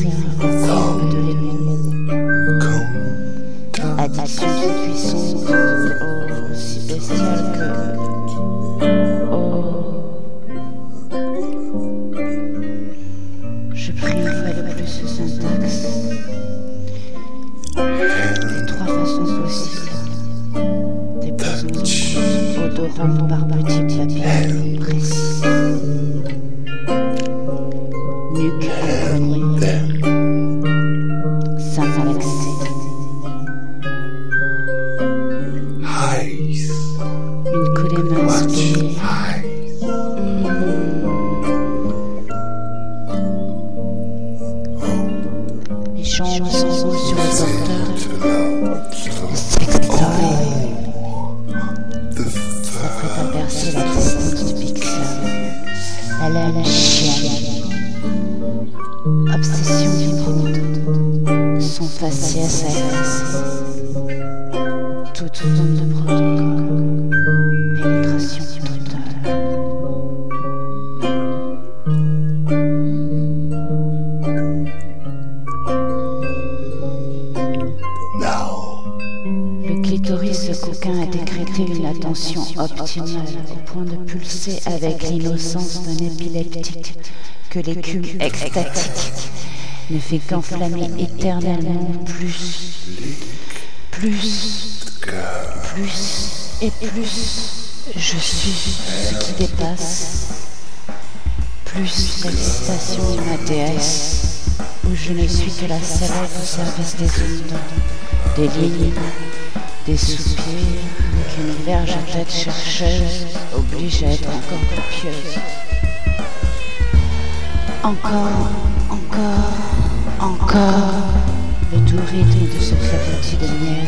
encore de l'émoi. Addiction qui cuisson, oh, si bestiale que... Oh, je prie une fois de plus ce syntaxe. Les trois façons possibles. Des poisons odorantes par petits papiers précis. Nuque empoignée. Sein malaxé. Une coulée mince pliée. Les jambes sont sur le porteur. Le sextoy. Ça fait apercer la distance du pixel. La laine chienne. Obsession vibrante. Son faciès agressé. Toute forme de protocole. Pénétration totale. Le clitoris coquin a décrété une attention optimale au point de pulser avec l'innocence d'un épileptique que l'écume extatique ne fait qu'enflammer éternellement plus et plus. Je suis ce qui dépasse, plus l'excitation de ma déesse, où je ne suis que la sellette au service des ondes, des lignes, des soupirs, qu'une verge à tête chercheuse oblige à être encore copieuse. Encore, le doux rythme de ce clapotis de miel.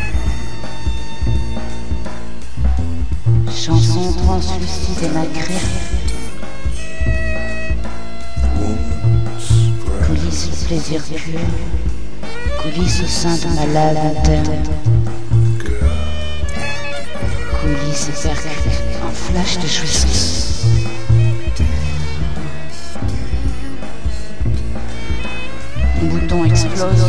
Chanson translucide et nacrée. Coulisses au plaisir pur. Coulisses au sein de ma lave interne. Coulisses et percute en flash de jouissance. Mon bouton explose.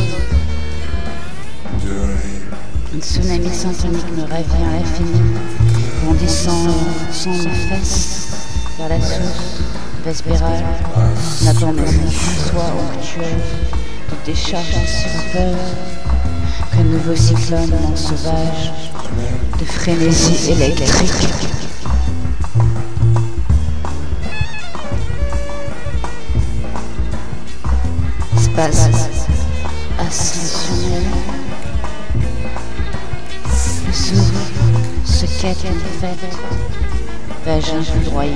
Un tsunami symptonique me revient à l'infini, bondissant et enfonçant mes fesses vers la source vespérale, nappant mes soies onctueuses de décharges surpeuses, qu'un nouveau cyclone en sauvage de frénésie électrique. Spasme ascensionnel. Le souffle se quête une fête, vagin foudroyé.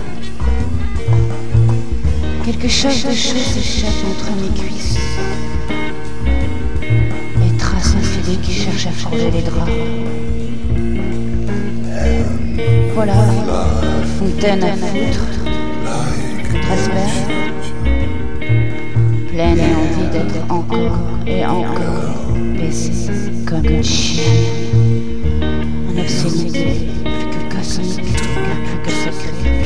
Quelque chose de chaud s'échappe entre mes cuisses. Les traces infidées qui cherchent à forger les draps. Voilà, fontaine à foutre, contre-asperge, pleine et envie d'être encore et encore baisée comme une chienne. En obscénité, plus que cosmique, car plus que sacré.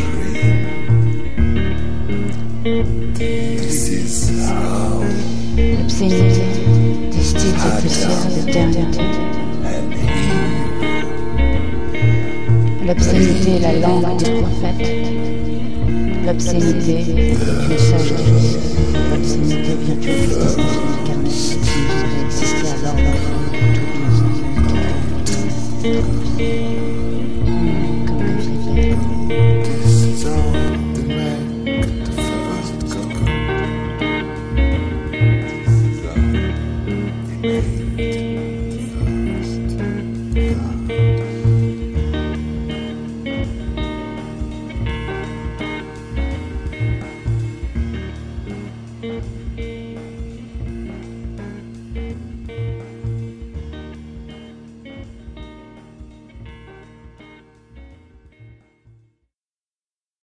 L'obscénité distille des poussières d'éternité. L'obscénité est la langue des prophètes. L'obscénité est une sage déesse. L'obscénité vient du Christ infinit, car si tu devais exister alors comme la vie belle.